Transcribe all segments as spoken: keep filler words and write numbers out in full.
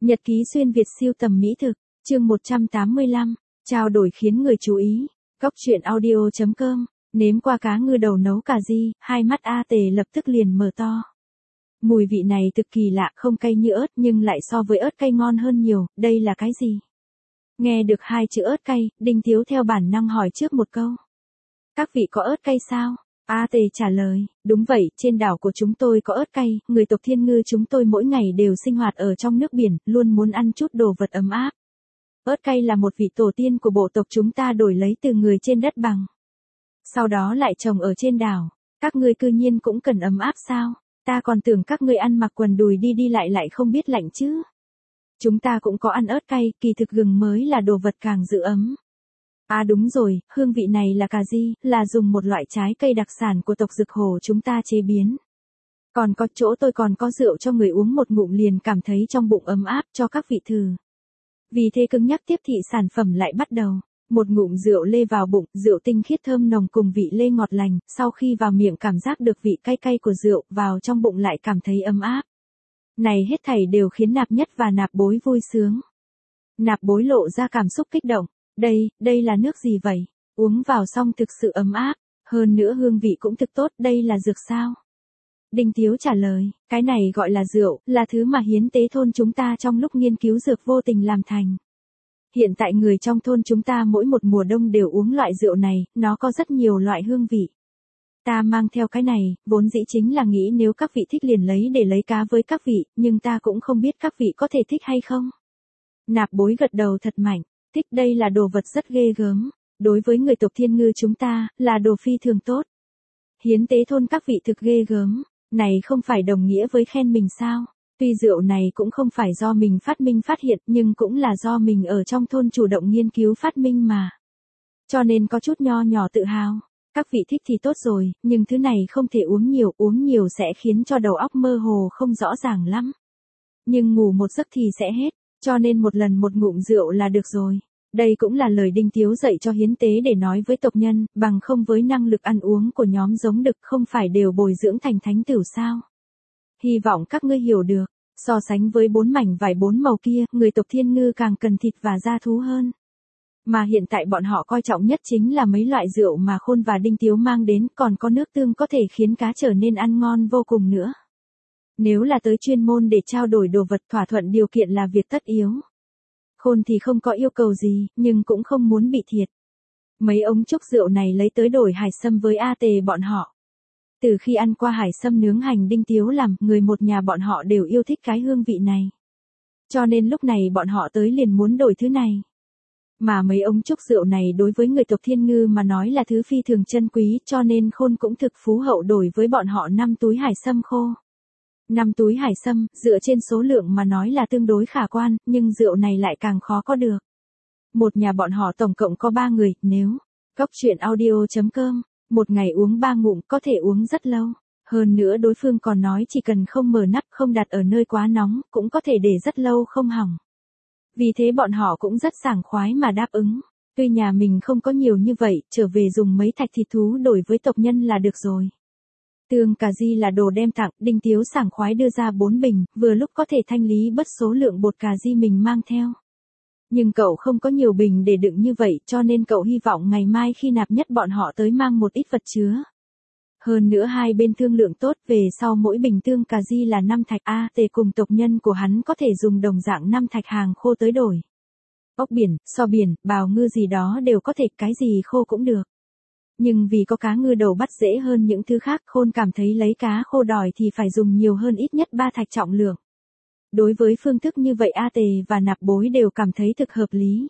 Nhật ký xuyên Việt siêu tầm mỹ thực, chương một trăm tám mươi lăm, trao đổi khiến người chú ý. Góc truyện audio chấm com, nếm qua cá ngừ đầu nấu cà ri, hai mắt A Tề lập tức liền mở to. Mùi vị này cực kỳ lạ, không cay như ớt nhưng lại so với ớt cay ngon hơn nhiều, đây là cái gì? Nghe được hai chữ ớt cay, Đinh Tiếu theo bản năng hỏi trước một câu. Các vị có ớt cay sao? A Tề trả lời, đúng vậy, trên đảo của chúng tôi có ớt cay, người tộc Thiên Ngư chúng tôi mỗi ngày đều sinh hoạt ở trong nước biển, luôn muốn ăn chút đồ vật ấm áp. Ớt cay là một vị tổ tiên của bộ tộc chúng ta đổi lấy từ người trên đất bằng. Sau đó lại trồng ở trên đảo, các ngươi cư nhiên cũng cần ấm áp sao? Ta còn tưởng các ngươi ăn mặc quần đùi đi đi lại lại không biết lạnh chứ. Chúng ta cũng có ăn ớt cay, kỳ thực gừng mới là đồ vật càng giữ ấm. À đúng rồi, hương vị này là cà ri, là dùng một loại trái cây đặc sản của tộc Dực Hồ chúng ta chế biến. Còn có chỗ tôi còn có rượu cho người uống một ngụm liền cảm thấy trong bụng ấm áp cho các vị thử. Vì thế cứng nhắc tiếp thị sản phẩm lại bắt đầu. Một ngụm rượu lê vào bụng, rượu tinh khiết thơm nồng cùng vị lê ngọt lành, sau khi vào miệng cảm giác được vị cay cay của rượu, vào trong bụng lại cảm thấy ấm áp. Này hết thảy đều khiến Nạp Nhất và Nạp Bối vui sướng. Nạp Bối lộ ra cảm xúc kích động. Đây, đây là nước gì vậy? Uống vào xong thực sự ấm áp, hơn nữa hương vị cũng thực tốt, đây là dược sao? Đinh Tiếu trả lời, cái này gọi là rượu, là thứ mà hiến tế thôn chúng ta trong lúc nghiên cứu dược vô tình làm thành. Hiện tại người trong thôn chúng ta mỗi một mùa đông đều uống loại rượu này, nó có rất nhiều loại hương vị. Ta mang theo cái này, vốn dĩ chính là nghĩ nếu các vị thích liền lấy để lấy cá với các vị, nhưng ta cũng không biết các vị có thể thích hay không. Nạp Bối gật đầu thật mạnh. Thích, đây là đồ vật rất ghê gớm, đối với người tộc Thiên Ngư chúng ta, là đồ phi thường tốt. Hiến tế thôn các vị thực ghê gớm, này không phải đồng nghĩa với khen mình sao? Tuy rượu này cũng không phải do mình phát minh phát hiện nhưng cũng là do mình ở trong thôn chủ động nghiên cứu phát minh mà. Cho nên có chút nho nhỏ tự hào. Các vị thích thì tốt rồi, nhưng thứ này không thể uống nhiều, uống nhiều sẽ khiến cho đầu óc mơ hồ không rõ ràng lắm. Nhưng ngủ một giấc thì sẽ hết. Cho nên một lần một ngụm rượu là được rồi. Đây cũng là lời Đinh Tiếu dạy cho hiến tế để nói với tộc nhân, bằng không với năng lực ăn uống của nhóm giống đực không phải đều bồi dưỡng thành thánh tửu sao. Hy vọng các ngươi hiểu được, so sánh với bốn mảnh vải bốn màu kia, người tộc Thiên Ngư càng cần thịt và da thú hơn. Mà hiện tại bọn họ coi trọng nhất chính là mấy loại rượu mà Khôn và Đinh Tiếu mang đến, còn có nước tương có thể khiến cá trở nên ăn ngon vô cùng nữa. Nếu là tới chuyên môn để trao đổi đồ vật thỏa thuận điều kiện là việc tất yếu. Khôn thì không có yêu cầu gì, nhưng cũng không muốn bị thiệt. Mấy ống trúc rượu này lấy tới đổi hải sâm với A Tề bọn họ. Từ khi ăn qua hải sâm nướng hành Đinh Tiếu làm, người một nhà bọn họ đều yêu thích cái hương vị này. Cho nên lúc này bọn họ tới liền muốn đổi thứ này. Mà mấy ống trúc rượu này đối với người tộc Thiên Ngư mà nói là thứ phi thường chân quý, cho nên Khôn cũng thực phú hậu đổi với bọn họ năm túi hải sâm khô. năm túi hải sâm, dựa trên số lượng mà nói là tương đối khả quan, nhưng rượu này lại càng khó có được. Một nhà bọn họ tổng cộng có ba người, nếu góc truyện audio chấm com, một ngày uống ba ngụm có thể uống rất lâu. Hơn nữa đối phương còn nói chỉ cần không mở nắp không đặt ở nơi quá nóng, cũng có thể để rất lâu không hỏng. Vì thế bọn họ cũng rất sảng khoái mà đáp ứng. Tuy nhà mình không có nhiều như vậy, trở về dùng mấy thạch thịt thú đổi với tộc nhân là được rồi. Tương cà ri là đồ đem tặng, Đinh Tiếu sảng khoái đưa ra bốn bình, vừa lúc có thể thanh lý bớt số lượng bột cà ri mình mang theo. Nhưng cậu không có nhiều bình để đựng như vậy, cho nên cậu hy vọng ngày mai khi Nạp Nhất bọn họ tới mang một ít vật chứa. Hơn nữa hai bên thương lượng tốt, về sau mỗi bình tương cà ri là năm thạch, A Tề cùng tộc nhân của hắn có thể dùng đồng dạng năm thạch hàng khô tới đổi. Ốc biển, so biển, bào ngư gì đó đều có thể, cái gì khô cũng được. Nhưng vì có cá ngư đầu bắt dễ hơn những thứ khác, Khôn cảm thấy lấy cá khô đòi thì phải dùng nhiều hơn ít nhất ba thạch trọng lượng. Đối với phương thức như vậy A Tề và Nạp Bối đều cảm thấy thực hợp lý.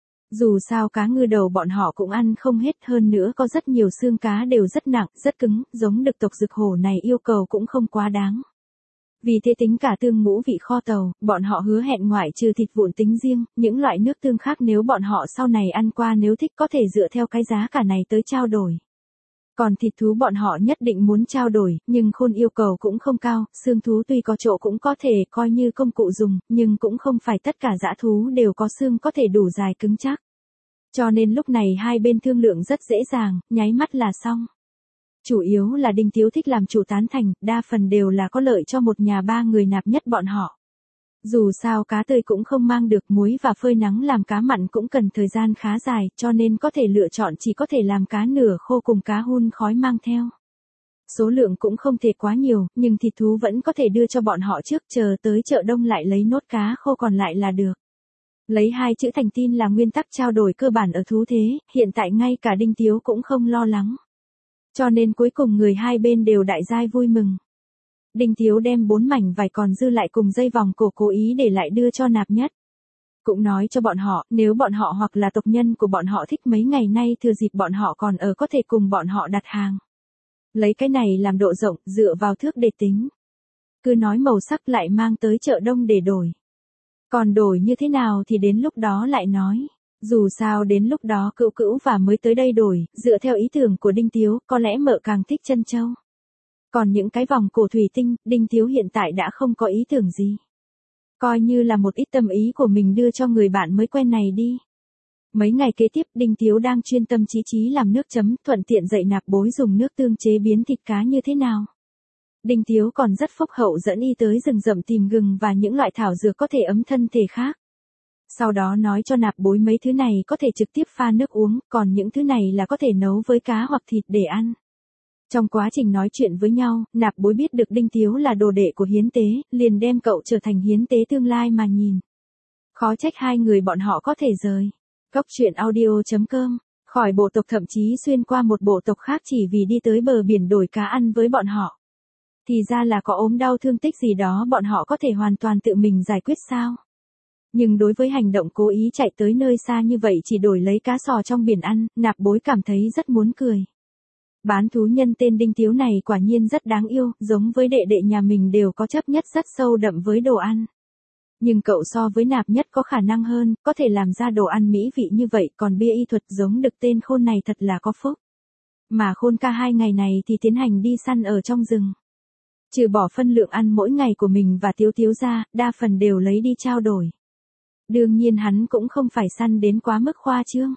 Dù sao cá ngư đầu bọn họ cũng ăn không hết, hơn nữa có rất nhiều xương cá đều rất nặng, rất cứng, giống đực tộc Dực Hổ này yêu cầu cũng không quá đáng. Vì thế tính cả tương ngũ vị kho tàu, bọn họ hứa hẹn ngoại trừ thịt vụn tính riêng, những loại nước tương khác nếu bọn họ sau này ăn qua nếu thích có thể dựa theo cái giá cả này tới trao đổi. Còn thịt thú bọn họ nhất định muốn trao đổi, nhưng Khôn yêu cầu cũng không cao, xương thú tuy có chỗ cũng có thể coi như công cụ dùng, nhưng cũng không phải tất cả dã thú đều có xương có thể đủ dài cứng chắc. Cho nên lúc này hai bên thương lượng rất dễ dàng, nháy mắt là xong. Chủ yếu là Đinh Tiếu thích làm chủ tán thành, đa phần đều là có lợi cho một nhà ba người Nạp Nhất bọn họ. Dù sao cá tươi cũng không mang được muối và phơi nắng làm cá mặn cũng cần thời gian khá dài, cho nên có thể lựa chọn chỉ có thể làm cá nửa khô cùng cá hun khói mang theo. Số lượng cũng không thể quá nhiều, nhưng thịt thú vẫn có thể đưa cho bọn họ trước, chờ tới chợ đông lại lấy nốt cá khô còn lại là được. Lấy hai chữ thành tin là nguyên tắc trao đổi cơ bản ở thú thế, hiện tại ngay cả Đinh Tiếu cũng không lo lắng. Cho nên cuối cùng người hai bên đều đại giai vui mừng. Đinh Tiếu đem bốn mảnh vải còn dư lại cùng dây vòng cổ cố ý để lại đưa cho Nạp Nhất. Cũng nói cho bọn họ, nếu bọn họ hoặc là tộc nhân của bọn họ thích mấy ngày nay thừa dịp bọn họ còn ở có thể cùng bọn họ đặt hàng. Lấy cái này làm độ rộng, dựa vào thước để tính. Cứ nói màu sắc lại mang tới chợ đông để đổi. Còn đổi như thế nào thì đến lúc đó lại nói. Dù sao đến lúc đó Cữu Cữu và mới tới đây đổi, dựa theo ý tưởng của Đinh Tiếu, có lẽ mợ càng thích chân châu. Còn những cái vòng cổ thủy tinh, Đinh Tiếu hiện tại đã không có ý tưởng gì. Coi như là một ít tâm ý của mình đưa cho người bạn mới quen này đi. Mấy ngày kế tiếp Đinh Tiếu đang chuyên tâm chí chí làm nước chấm, thuận tiện dạy Nạp Bối dùng nước tương chế biến thịt cá như thế nào. Đinh Tiếu còn rất phúc hậu dẫn y tới rừng rậm tìm gừng và những loại thảo dược có thể ấm thân thể khác. Sau đó nói cho Nạp Bối mấy thứ này có thể trực tiếp pha nước uống, còn những thứ này là có thể nấu với cá hoặc thịt để ăn. Trong quá trình nói chuyện với nhau, Nạp Bối biết được Đinh Tiếu là đồ đệ của hiến tế, liền đem cậu trở thành hiến tế tương lai mà nhìn. Khó trách hai người bọn họ có thể rời. Cốc truyện audio chấm com, khỏi bộ tộc thậm chí xuyên qua một bộ tộc khác chỉ vì đi tới bờ biển đổi cá ăn với bọn họ. Thì ra là có ốm đau thương tích gì đó bọn họ có thể hoàn toàn tự mình giải quyết sao. Nhưng đối với hành động cố ý chạy tới nơi xa như vậy chỉ đổi lấy cá sò trong biển ăn, Nạp Bối cảm thấy rất muốn cười. Bán thú nhân tên Đinh Tiếu này quả nhiên rất đáng yêu, giống với đệ đệ nhà mình đều có chấp nhất rất sâu đậm với đồ ăn. Nhưng cậu so với Nạp Nhất có khả năng hơn, có thể làm ra đồ ăn mỹ vị như vậy, còn bia y thuật giống được tên Khôn này thật là có phúc. Mà Khôn ca hai ngày này thì tiến hành đi săn ở trong rừng. Trừ bỏ phân lượng ăn mỗi ngày của mình và Tiếu Tiếu ra, đa phần đều lấy đi trao đổi. Đương nhiên hắn cũng không phải săn đến quá mức khoa trương.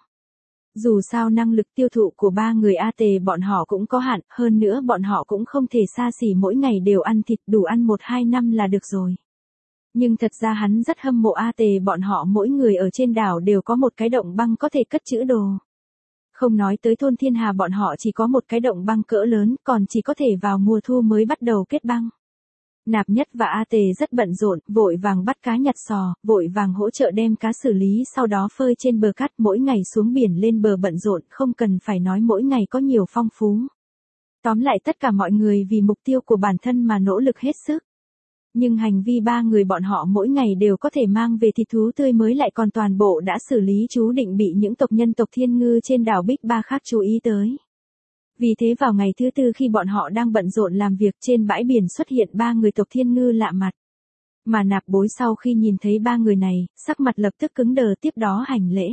Dù sao năng lực tiêu thụ của ba người A Tề bọn họ cũng có hạn, hơn nữa bọn họ cũng không thể xa xỉ mỗi ngày đều ăn thịt, đủ ăn một hai năm là được rồi. Nhưng thật ra hắn rất hâm mộ A Tề bọn họ, mỗi người ở trên đảo đều có một cái động băng có thể cất trữ đồ. Không nói tới thôn Thiên Hà bọn họ chỉ có một cái động băng cỡ lớn, còn chỉ có thể vào mùa thu mới bắt đầu kết băng. Nạp Nhất và A Tề rất bận rộn, vội vàng bắt cá nhặt sò, vội vàng hỗ trợ đem cá xử lý, sau đó phơi trên bờ cát, mỗi ngày xuống biển lên bờ bận rộn, không cần phải nói mỗi ngày có nhiều phong phú. Tóm lại tất cả mọi người vì mục tiêu của bản thân mà nỗ lực hết sức. Nhưng hành vi ba người bọn họ mỗi ngày đều có thể mang về thịt thú tươi mới lại còn toàn bộ đã xử lý, chú định bị những tộc nhân tộc Thiên Ngư trên đảo Bích Ba khác chú ý tới. Vì thế vào ngày thứ tư khi bọn họ đang bận rộn làm việc, trên bãi biển xuất hiện ba người tộc Thiên Ngư lạ mặt. Mà Nạp Bối sau khi nhìn thấy ba người này, sắc mặt lập tức cứng đờ, tiếp đó hành lễ.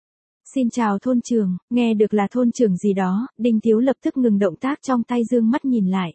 Xin chào thôn trưởng, nghe được là thôn trưởng gì đó, Đinh Tiếu lập tức ngừng động tác trong tay, dương mắt nhìn lại.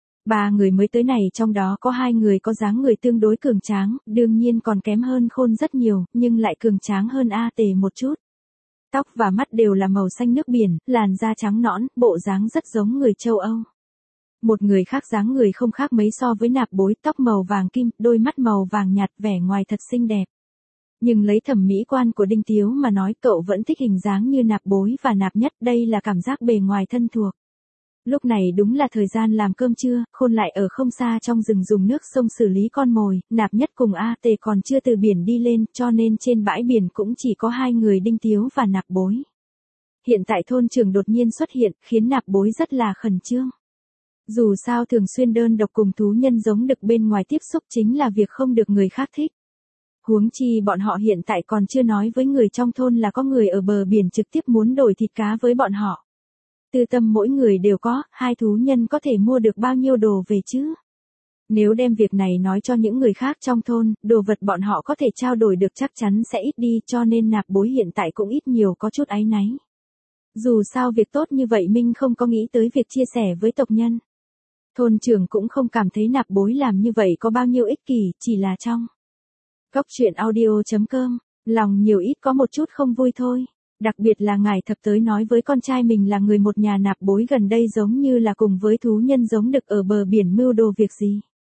Ba người mới tới này trong đó có hai người có dáng người tương đối cường tráng, đương nhiên còn kém hơn Khôn rất nhiều, nhưng lại cường tráng hơn A Tề một chút. Tóc và mắt đều là màu xanh nước biển, làn da trắng nõn, bộ dáng rất giống người châu Âu. Một người khác dáng người không khác mấy so với Nạp Bối, tóc màu vàng kim, đôi mắt màu vàng nhạt, vẻ ngoài thật xinh đẹp. Nhưng lấy thẩm mỹ quan của Đinh Tiếu mà nói, cậu vẫn thích hình dáng như Nạp Bối và Nạp Nhất, đây là cảm giác bề ngoài thân thuộc. Lúc này đúng là thời gian làm cơm trưa, Khôn lại ở không xa trong rừng dùng nước sông xử lý con mồi, Nạp Nhất cùng A Tề còn chưa từ biển đi lên, cho nên trên bãi biển cũng chỉ có hai người Đinh Tiếu và Nạp Bối. Hiện tại thôn trưởng đột nhiên xuất hiện, khiến Nạp Bối rất là khẩn trương. Dù sao thường xuyên đơn độc cùng thú nhân giống đực bên ngoài tiếp xúc chính là việc không được người khác thích. Huống chi bọn họ hiện tại còn chưa nói với người trong thôn là có người ở bờ biển trực tiếp muốn đổi thịt cá với bọn họ. Tư tâm mỗi người đều có, hai thú nhân có thể mua được bao nhiêu đồ về chứ? Nếu đem việc này nói cho những người khác trong thôn, đồ vật bọn họ có thể trao đổi được chắc chắn sẽ ít đi, cho nên Nạp Bối hiện tại cũng ít nhiều có chút áy náy. Dù sao việc tốt như vậy Minh không có nghĩ tới việc chia sẻ với tộc nhân. Thôn trưởng cũng không cảm thấy Nạp Bối làm như vậy có bao nhiêu ích kỷ, chỉ là trong cốc truyện audio chấm com, lòng nhiều ít có một chút không vui thôi. Đặc biệt là ngài thập tới nói với con trai mình là người một nhà. Nạp Bối gần đây giống như là cùng với thú nhân giống đực ở bờ biển mưu đồ việc gì.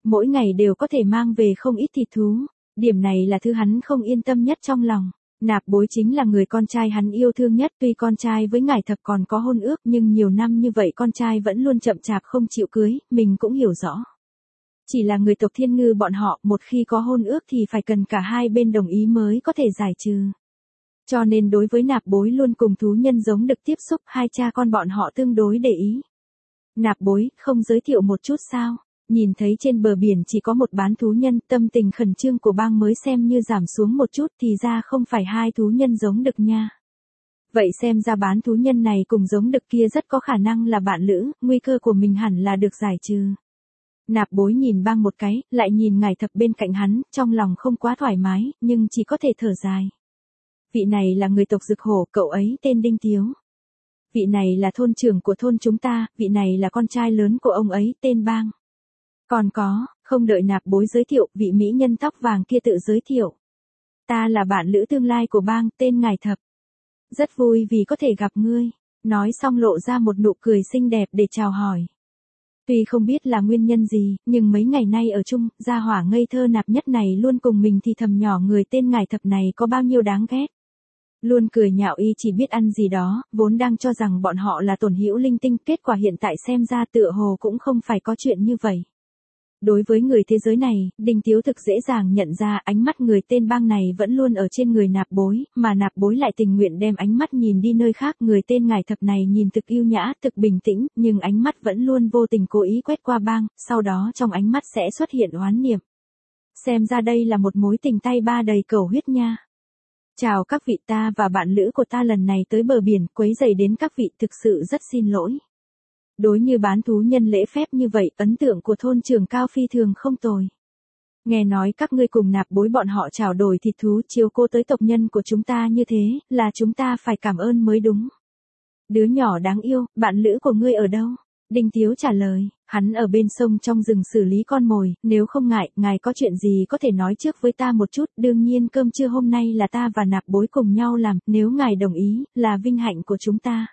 Mỗi ngày đều có thể mang về không ít thịt thú. Điểm này là thứ hắn không yên tâm nhất trong lòng. Nạp Bối chính là người con trai hắn yêu thương nhất, tuy con trai với ngải thập còn có hôn ước nhưng nhiều năm như vậy con trai vẫn luôn chậm chạp không chịu cưới, mình cũng hiểu rõ. Chỉ là người tộc Thiên Ngư bọn họ, một khi có hôn ước thì phải cần cả hai bên đồng ý mới có thể giải trừ. Cho nên đối với Nạp Bối luôn cùng thú nhân giống được tiếp xúc, hai cha con bọn họ tương đối để ý. Nạp Bối, không giới thiệu một chút sao? Nhìn thấy trên bờ biển chỉ có một bán thú nhân, tâm tình khẩn trương của bang mới xem như giảm xuống một chút, thì ra không phải hai thú nhân giống đực nha. Vậy xem ra bán thú nhân này cùng giống đực kia rất có khả năng là bạn lữ, nguy cơ của mình hẳn là được giải trừ. Nạp Bối nhìn bang một cái, lại nhìn ngải thập bên cạnh hắn, trong lòng không quá thoải mái, nhưng chỉ có thể thở dài. Vị này là người tộc Dực Hổ, cậu ấy tên Đinh Tiếu. Vị này là thôn trưởng của thôn chúng ta, vị này là con trai lớn của ông ấy, tên Bang. Còn có, không đợi Nạp Bối giới thiệu, vị mỹ nhân tóc vàng kia tự giới thiệu. Ta là bạn lữ tương lai của Bang, tên ngải thập. Rất vui vì có thể gặp ngươi. Nói xong lộ ra một nụ cười xinh đẹp để chào hỏi. Tuy không biết là nguyên nhân gì, nhưng mấy ngày nay ở chung, gia hỏa ngây thơ nạp nhất này luôn cùng mình thì thầm nhỏ người tên ngải thập này có bao nhiêu đáng ghét. Luôn cười nhạo y chỉ biết ăn gì đó, vốn đang cho rằng bọn họ là tổn hữu linh tinh, kết quả hiện tại xem ra tựa hồ cũng không phải có chuyện như vậy. Đối với người thế giới này, Đinh Tiếu thực dễ dàng nhận ra ánh mắt người tên Bang này vẫn luôn ở trên người Nạp Bối, mà Nạp Bối lại tình nguyện đem ánh mắt nhìn đi nơi khác. Người tên ngải thập này nhìn thực yêu nhã, thực bình tĩnh, nhưng ánh mắt vẫn luôn vô tình cố ý quét qua Bang, sau đó trong ánh mắt sẽ xuất hiện oán niệm. Xem ra đây là một mối tình tay ba đầy cầu huyết nha. Chào các vị, ta và bạn lữ của ta lần này tới bờ biển, quấy rầy đến các vị, thực sự rất xin lỗi. Đối như bán thú nhân lễ phép như vậy, ấn tượng của thôn trưởng Cao phi thường không tồi. Nghe nói các ngươi cùng Nạp Bối bọn họ trao đổi thịt thú chiếu cô tới tộc nhân của chúng ta như thế, là chúng ta phải cảm ơn mới đúng. Đứa nhỏ đáng yêu, bạn lữ của ngươi ở đâu? Đinh Tiếu trả lời, hắn ở bên sông trong rừng xử lý con mồi, nếu không ngại, ngài có chuyện gì có thể nói trước với ta một chút, đương nhiên cơm trưa hôm nay là ta và Nạp Bối cùng nhau làm, nếu ngài đồng ý, là vinh hạnh của chúng ta.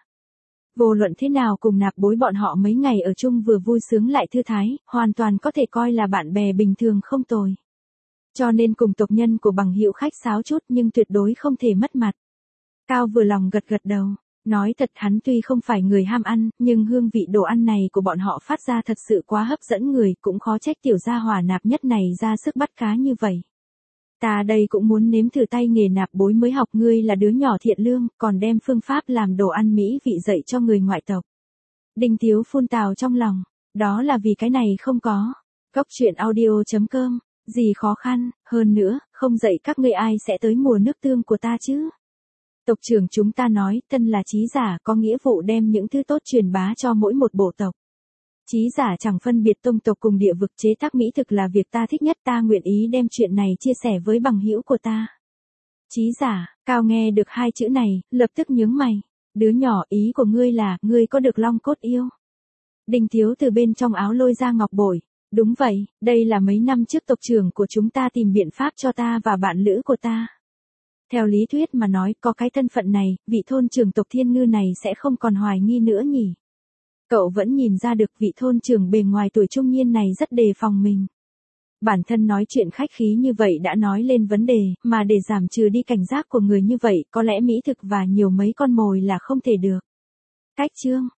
Vô luận thế nào cùng Nạp Bối bọn họ mấy ngày ở chung vừa vui sướng lại thư thái, hoàn toàn có thể coi là bạn bè bình thường không tồi. Cho nên cùng tộc nhân của bằng hữu khách sáo chút nhưng tuyệt đối không thể mất mặt. Cao vừa lòng gật gật đầu. Nói thật hắn tuy không phải người ham ăn, nhưng hương vị đồ ăn này của bọn họ phát ra thật sự quá hấp dẫn người, cũng khó trách tiểu gia hỏa Nạp nhất này ra sức bắt cá như vậy. Ta đây cũng muốn nếm thử tay nghề Nạp Bối mới học, ngươi là đứa nhỏ thiện lương, còn đem phương pháp làm đồ ăn mỹ vị dạy cho người ngoại tộc. Đinh Tiếu phun tào trong lòng, đó là vì cái này không có. Góc truyện audio chấm com, gì khó khăn, hơn nữa, không dạy các ngươi ai sẽ tới mùa nước tương của ta chứ. Tộc trưởng chúng ta nói, thân là trí giả có nghĩa vụ đem những thứ tốt truyền bá cho mỗi một bộ tộc. Trí giả chẳng phân biệt tông tộc cùng địa vực, chế tác mỹ thực là việc ta thích nhất, ta nguyện ý đem chuyện này chia sẻ với bằng hữu của ta. Trí giả, Cao nghe được hai chữ này, lập tức nhướng mày. Đứa nhỏ, ý của ngươi là, ngươi có được long cốt yêu. Đinh Tiếu từ bên trong áo lôi ra ngọc bội. Đúng vậy, đây là mấy năm trước tộc trưởng của chúng ta tìm biện pháp cho ta và bạn lữ của ta. Theo lý thuyết mà nói, có cái thân phận này, vị thôn trưởng tộc Thiên Ngư này sẽ không còn hoài nghi nữa nhỉ. Cậu vẫn nhìn ra được vị thôn trưởng bề ngoài tuổi trung niên này rất đề phòng mình. Bản thân nói chuyện khách khí như vậy đã nói lên vấn đề, mà để giảm trừ đi cảnh giác của người như vậy, có lẽ mỹ thực và nhiều mấy con mồi là không thể được. Cách chương